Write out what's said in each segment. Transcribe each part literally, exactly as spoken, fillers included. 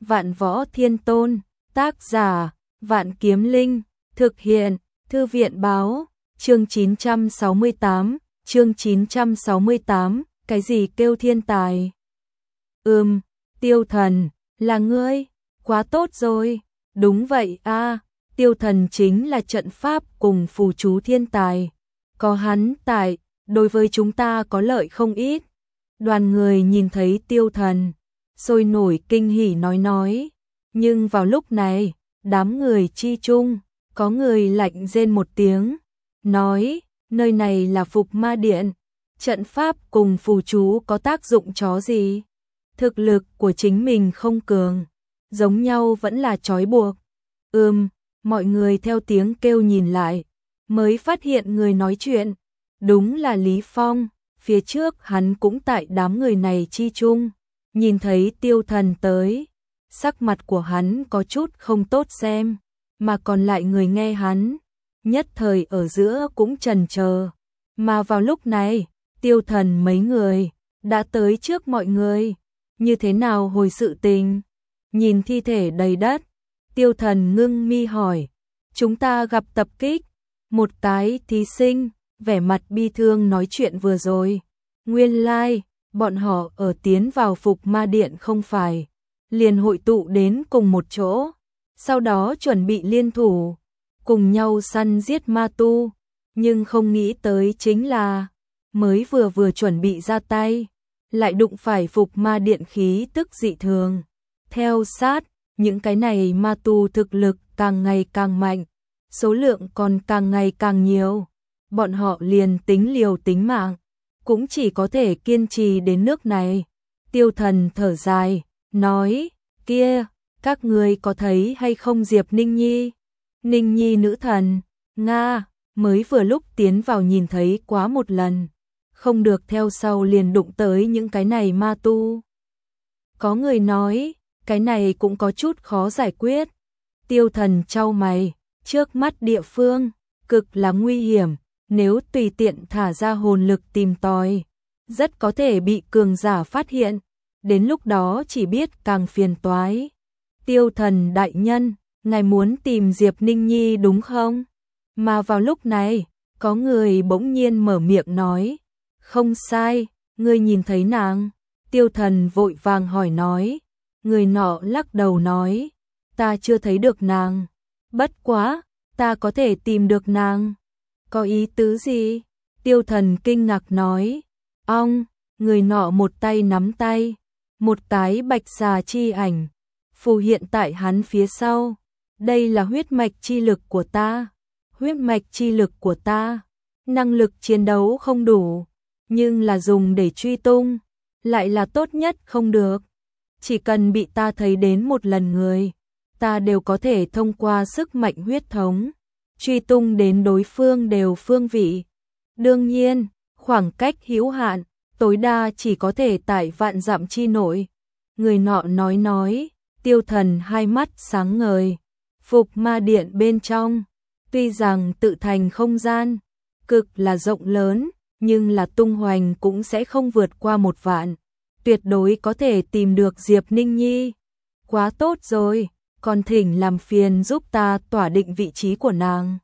Vạn Võ Thiên Tôn, tác giả, Vạn Kiếm Linh, thực hiện, Thư viện báo, chương chín trăm sáu mươi tám, chương chín trăm sáu mươi tám, cái gì kêu thiên tài? Ừm, Tiêu Thần, là ngươi, quá tốt rồi, đúng vậy a, Tiêu Thần chính là trận pháp cùng phù chú thiên tài, có hắn tại, đối với chúng ta có lợi không ít. Đoàn người nhìn thấy Tiêu Thần, sôi nổi kinh hỉ nói nói, nhưng vào lúc này, đám người chi chung, có người lạnh rên một tiếng, nói, nơi này là Phục Ma Điện, trận pháp cùng phù chú có tác dụng chó gì? Thực lực của chính mình không cường, giống nhau vẫn là trói buộc. Ừm, mọi người theo tiếng kêu nhìn lại, mới phát hiện người nói chuyện, đúng là Lý Phong, phía trước hắn cũng tại đám người này chi chung, nhìn thấy Tiêu Thần tới, sắc mặt của hắn có chút không tốt xem, mà còn lại người nghe hắn, nhất thời ở giữa cũng chần chờ, mà vào lúc này, Tiêu Thần mấy người đã tới trước mọi người, như thế nào hồi sự tình? Nhìn thi thể đầy đất, Tiêu Thần ngưng mi hỏi, chúng ta gặp tập kích, một cái thí sinh, vẻ mặt bi thương nói chuyện vừa rồi, nguyên lai, like, bọn họ ở tiến vào Phục Ma Điện không phải, liền hội tụ đến cùng một chỗ, sau đó chuẩn bị liên thủ, cùng nhau săn giết ma tu, nhưng không nghĩ tới chính là, mới vừa vừa chuẩn bị ra tay, lại đụng phải Phục Ma Điện khí tức dị thường. Theo sát, những cái này ma tu thực lực càng ngày càng mạnh, số lượng còn càng ngày càng nhiều, bọn họ liền tính liều tính mạng, cũng chỉ có thể kiên trì đến nước này. Tiêu Thần thở dài, nói, kia, các người có thấy hay không Diệp Ninh Nhi? Ninh Nhi nữ thần, Nga, mới vừa lúc tiến vào nhìn thấy quá một lần, không được theo sau liền đụng tới những cái này ma tu. Có người nói, cái này cũng có chút khó giải quyết. Tiêu Thần chau mày, trước mắt địa phương, cực là nguy hiểm, nếu tùy tiện thả ra hồn lực tìm tòi, rất có thể bị cường giả phát hiện, đến lúc đó chỉ biết càng phiền toái. Tiêu Thần đại nhân, ngài muốn tìm Diệp Ninh Nhi đúng không? Mà vào lúc này, có người bỗng nhiên mở miệng nói, không sai, ngươi nhìn thấy nàng. Tiêu Thần vội vàng hỏi nói, người nọ lắc đầu nói, ta chưa thấy được nàng, bất quá, ta có thể tìm được nàng. Có ý tứ gì? Tiêu Thần kinh ngạc nói, ong, người nọ một tay nắm tay, một cái bạch xà chi ảnh, phù hiện tại hắn phía sau, đây là huyết mạch chi lực của ta, huyết mạch chi lực của ta, năng lực chiến đấu không đủ, nhưng là dùng để truy tung, lại là tốt nhất không được, chỉ cần bị ta thấy đến một lần người, ta đều có thể thông qua sức mạnh huyết thống, truy tung đến đối phương đều phương vị. Đương nhiên, khoảng cách hữu hạn, tối đa chỉ có thể tại vạn dặm chi nội. Người nọ nói nói, Tiêu Thần hai mắt sáng ngời, Phục Ma Điện bên trong, tuy rằng tự thành không gian, cực là rộng lớn, nhưng là tung hoành cũng sẽ không vượt qua một vạn, tuyệt đối có thể tìm được Diệp Ninh Nhi. Quá tốt rồi, còn thỉnh làm phiền giúp ta tỏa định vị trí của nàng.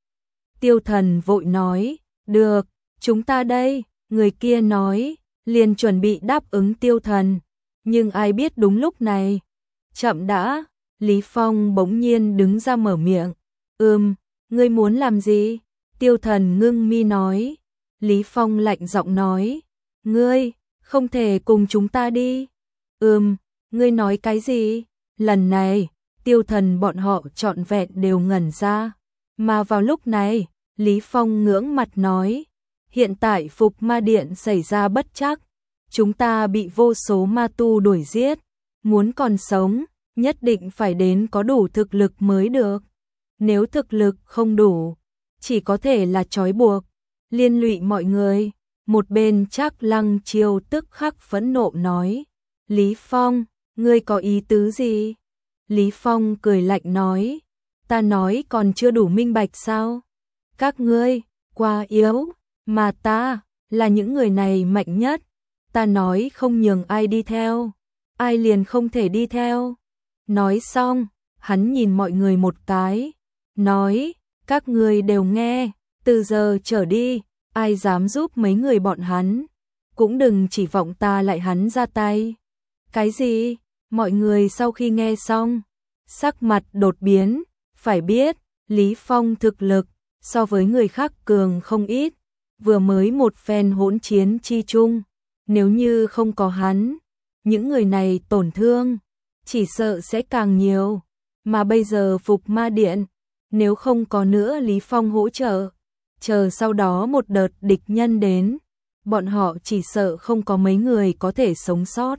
Tiêu Thần vội nói, được, chúng ta đây, người kia nói, liền chuẩn bị đáp ứng Tiêu Thần, nhưng ai biết đúng lúc này. Chậm đã, Lý Phong bỗng nhiên đứng ra mở miệng, ừm, ngươi muốn làm gì? Tiêu Thần ngưng mi nói, Lý Phong lạnh giọng nói, ngươi, không thể cùng chúng ta đi. Ừm, ngươi nói cái gì? Lần này, Tiêu Thần bọn họ trọn vẹn đều ngẩn ra, mà vào lúc này, Lý Phong ngưỡng mặt nói, hiện tại Phục Ma Điện xảy ra bất trắc, chúng ta bị vô số ma tu đuổi giết, muốn còn sống, nhất định phải đến có đủ thực lực mới được. Nếu thực lực không đủ, chỉ có thể là trói buộc, liên lụy mọi người. Một bên Trác Lăng Chiêu tức khắc phẫn nộ nói, Lý Phong, ngươi có ý tứ gì? Lý Phong cười lạnh nói, ta nói còn chưa đủ minh bạch sao? Các ngươi, quá yếu, mà ta, là những người này mạnh nhất, ta nói không nhường ai đi theo, ai liền không thể đi theo. Nói xong, hắn nhìn mọi người một cái, nói, các ngươi đều nghe, từ giờ trở đi, ai dám giúp mấy người bọn hắn, cũng đừng chỉ vọng ta lại hắn ra tay. Cái gì? Mọi người sau khi nghe xong, sắc mặt đột biến, phải biết, Lý Phong thực lực, so với người khác cường không ít, vừa mới một phen hỗn chiến chi chung, nếu như không có hắn, những người này tổn thương, chỉ sợ sẽ càng nhiều, mà bây giờ Phục Ma Điện, nếu không có nữa Lý Phong hỗ trợ, chờ sau đó một đợt địch nhân đến, bọn họ chỉ sợ không có mấy người có thể sống sót.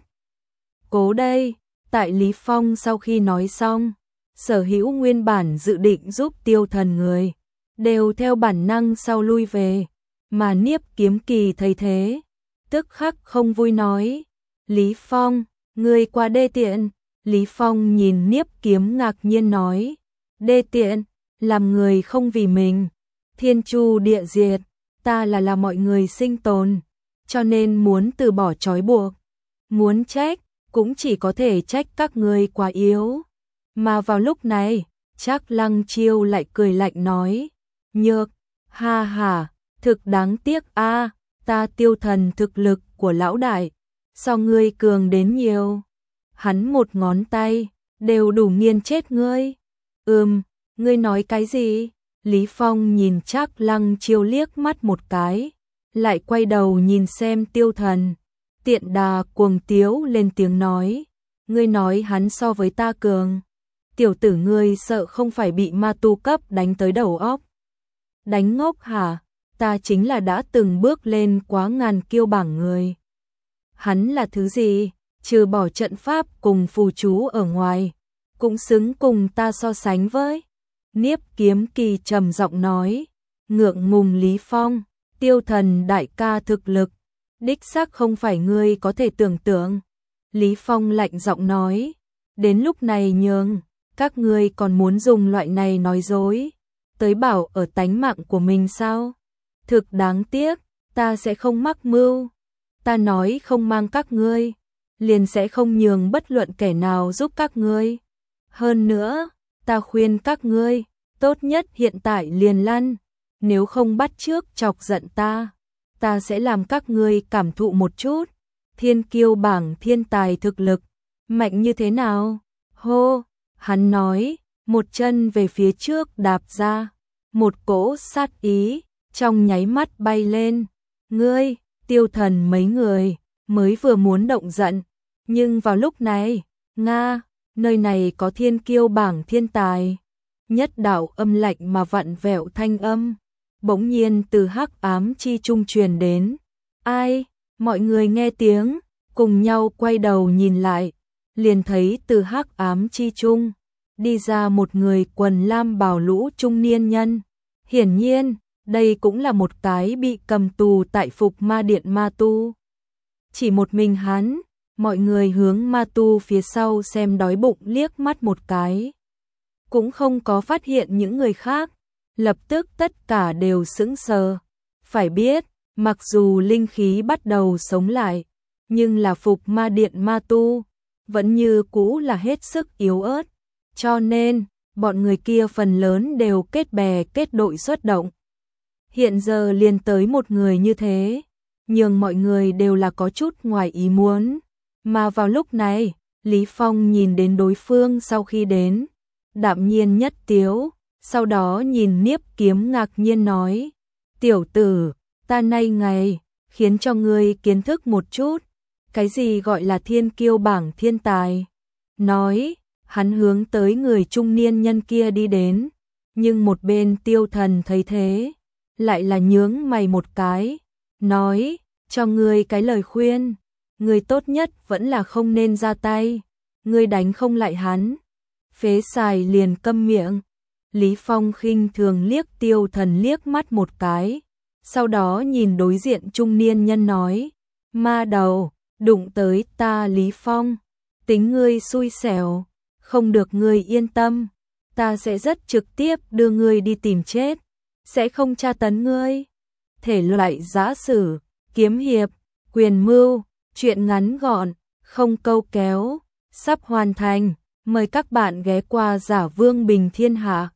Cố đây, tại Lý Phong sau khi nói xong, sở hữu nguyên bản dự định giúp Tiêu Thần người, đều theo bản năng sau lui về, mà Niếp Kiếm Kỳ thấy thế, tức khắc không vui nói, Lý Phong, ngươi quá đê tiện. Lý Phong nhìn Niếp Kiếm ngạc nhiên nói, đê tiện, làm người không vì mình, thiên chu địa diệt, ta là là mọi người sinh tồn, cho nên muốn từ bỏ trói buộc, muốn trách, cũng chỉ có thể trách các ngươi quá yếu. Mà vào lúc này, Trác Lăng Chiêu lại cười lạnh nói, nhược, ha ha, thực đáng tiếc a, ta Tiêu Thần thực lực của lão đại, so ngươi cường đến nhiều. Hắn một ngón tay, đều đủ nghiền chết ngươi. Ừm, ngươi nói cái gì? Lý Phong nhìn Trác Lăng Chiêu liếc mắt một cái, lại quay đầu nhìn xem Tiêu Thần. Tiện đà cuồng tiếu lên tiếng nói, ngươi nói hắn so với ta cường. Tiểu tử ngươi sợ không phải bị ma tu cấp đánh tới đầu óc. Đánh ngốc hả? Ta chính là đã từng bước lên quá ngàn kiêu bảng người. Hắn là thứ gì? Trừ bỏ trận pháp cùng phù chú ở ngoài, cũng xứng cùng ta so sánh với. Niếp Kiếm Kỳ trầm giọng nói, ngượng ngùng Lý Phong, Tiêu Thần đại ca thực lực, đích xác không phải ngươi có thể tưởng tượng. Lý Phong lạnh giọng nói, đến lúc này nhường, các ngươi còn muốn dùng loại này nói dối, tới bảo ở tánh mạng của mình sao? Thực đáng tiếc, ta sẽ không mắc mưu. Ta nói không mang các ngươi, liền sẽ không nhường bất luận kẻ nào giúp các ngươi. Hơn nữa, ta khuyên các ngươi, tốt nhất hiện tại liền lăn, nếu không bắt trước chọc giận ta, ta sẽ làm các ngươi cảm thụ một chút, thiên kiêu bảng thiên tài thực lực, mạnh như thế nào? Hô, hắn nói, một chân về phía trước đạp ra, một cỗ sát ý, trong nháy mắt bay lên, ngươi, Tiêu Thần mấy người, mới vừa muốn động giận. Nhưng vào lúc này, Nga, nơi này có thiên kiêu bảng thiên tài. Nhất đạo âm lạnh mà vặn vẹo thanh âm, bỗng nhiên từ hắc ám chi trung truyền đến. Ai? Mọi người nghe tiếng, cùng nhau quay đầu nhìn lại, liền thấy từ hắc ám chi trung, đi ra một người quần lam bào lũ trung niên nhân. Hiển nhiên, đây cũng là một cái bị cầm tù tại Phục Ma Điện ma tu. Chỉ một mình hắn, mọi người hướng ma tu phía sau xem đói bụng liếc mắt một cái. Cũng không có phát hiện những người khác, lập tức tất cả đều sững sờ. Phải biết, mặc dù linh khí bắt đầu sống lại, nhưng là Phục Ma Điện ma tu, vẫn như cũ là hết sức yếu ớt. Cho nên, bọn người kia phần lớn đều kết bè kết đội xuất động. Hiện giờ liền tới một người như thế, nhưng mọi người đều là có chút ngoài ý muốn. Mà vào lúc này, Lý Phong nhìn đến đối phương sau khi đến, đạm nhiên nhất tiếu, sau đó nhìn Niếp Kiếm ngạc nhiên nói, tiểu tử, ta nay ngày, khiến cho ngươi kiến thức một chút, cái gì gọi là thiên kiêu bảng thiên tài. Nói, hắn hướng tới người trung niên nhân kia đi đến, nhưng một bên Tiêu Thần thấy thế, lại là nhướng mày một cái, nói, cho ngươi cái lời khuyên, ngươi tốt nhất vẫn là không nên ra tay, ngươi đánh không lại hắn. Phế xài liền câm miệng. Lý Phong khinh thường liếc Tiêu Thần liếc mắt một cái, sau đó nhìn đối diện trung niên nhân nói, ma đầu, đụng tới ta Lý Phong, tính ngươi xui xẻo, không được ngươi yên tâm, ta sẽ rất trực tiếp đưa ngươi đi tìm chết, sẽ không tra tấn ngươi. Thể loại giã sử, kiếm hiệp, quyền mưu, truyện ngắn gọn, không câu kéo, sắp hoàn thành. Mời các bạn ghé qua Giả Vương Bình Thiên Hạ.